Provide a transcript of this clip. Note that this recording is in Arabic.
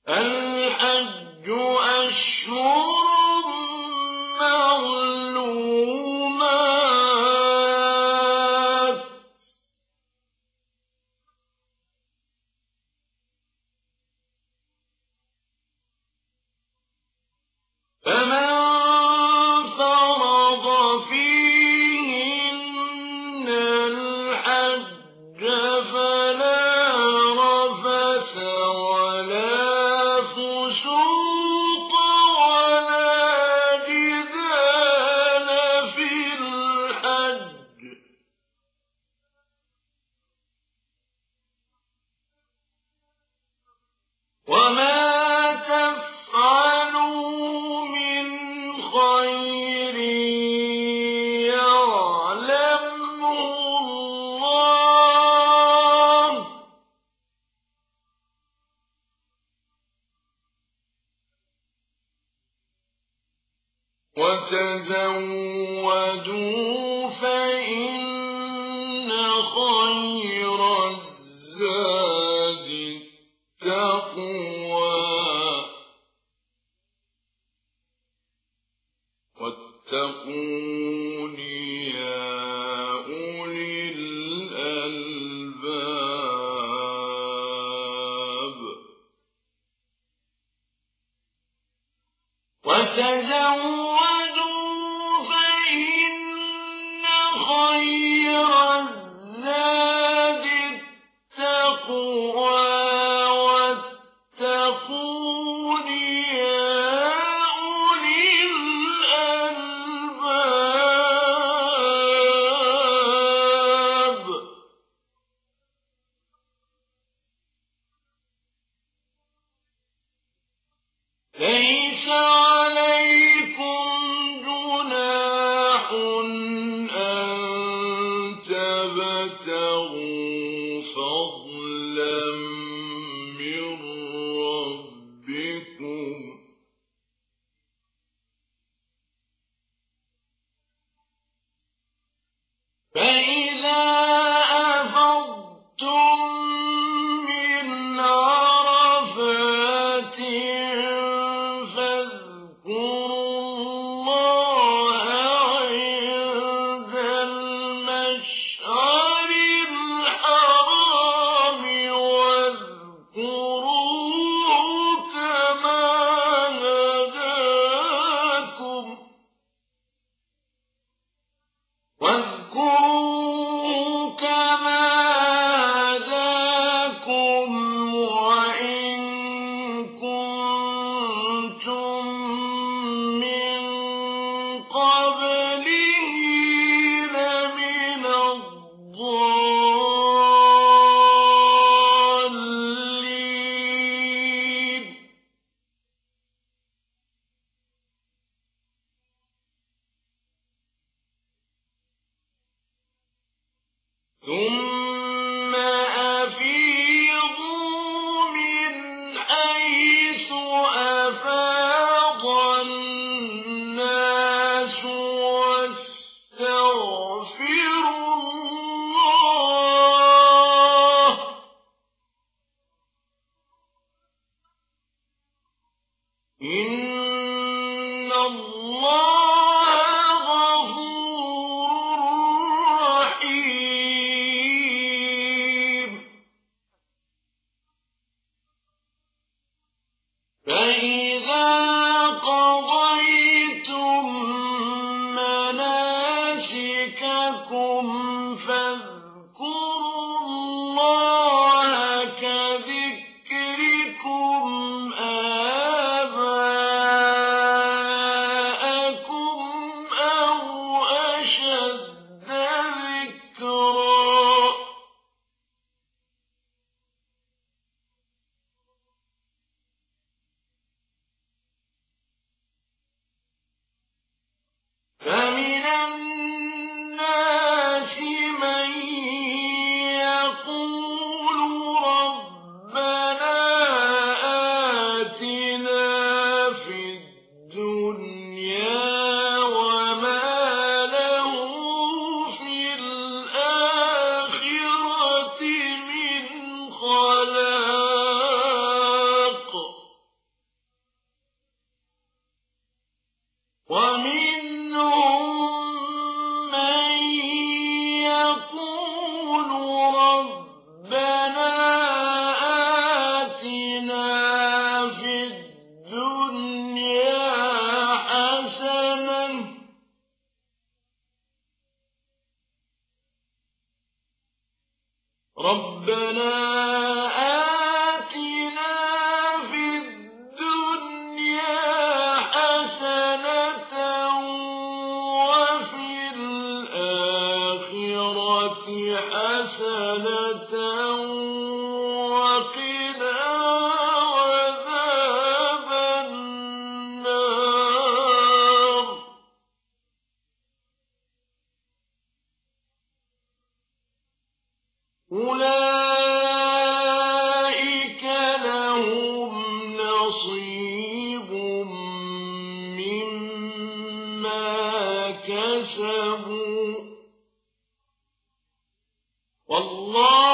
الحج أشهر معلومات فمن فرض فيهن الحج فلا رفث ولا فسوق ولا جدال في الحج وما تفعلوا من خير يعلمه الله وتزودوا فإن خير الزاد التقوى واتقون يا أولي الألباب وتزودوا فإن خير الزاد التقوى واتقون يا أولي الألباب ليس عليكم جناح أن تبتغوا فضلا من ربكم فإذا أفضتم من عرفات فاذكروا الله عند المشعر الحرام واذكروه كما هداكم وإن كنتم من قبله لمن الضالين ثم أفيضوا من حيث أفاض الناس واستغفروا الله إن الله غفور رحيم فإذا قضيتم مناسككم فاذكروا الله كذكركم آباءكم أو أشد ذكرا فمن الناس من يقول ربنا آتنا في الدنيا وما له في الآخرة من خلاق ربنا آتنا في الدنيا حسنة وفي الآخرة حسنة وقنا عذاب النار أولئك لهم نصيب مما كسبوا والله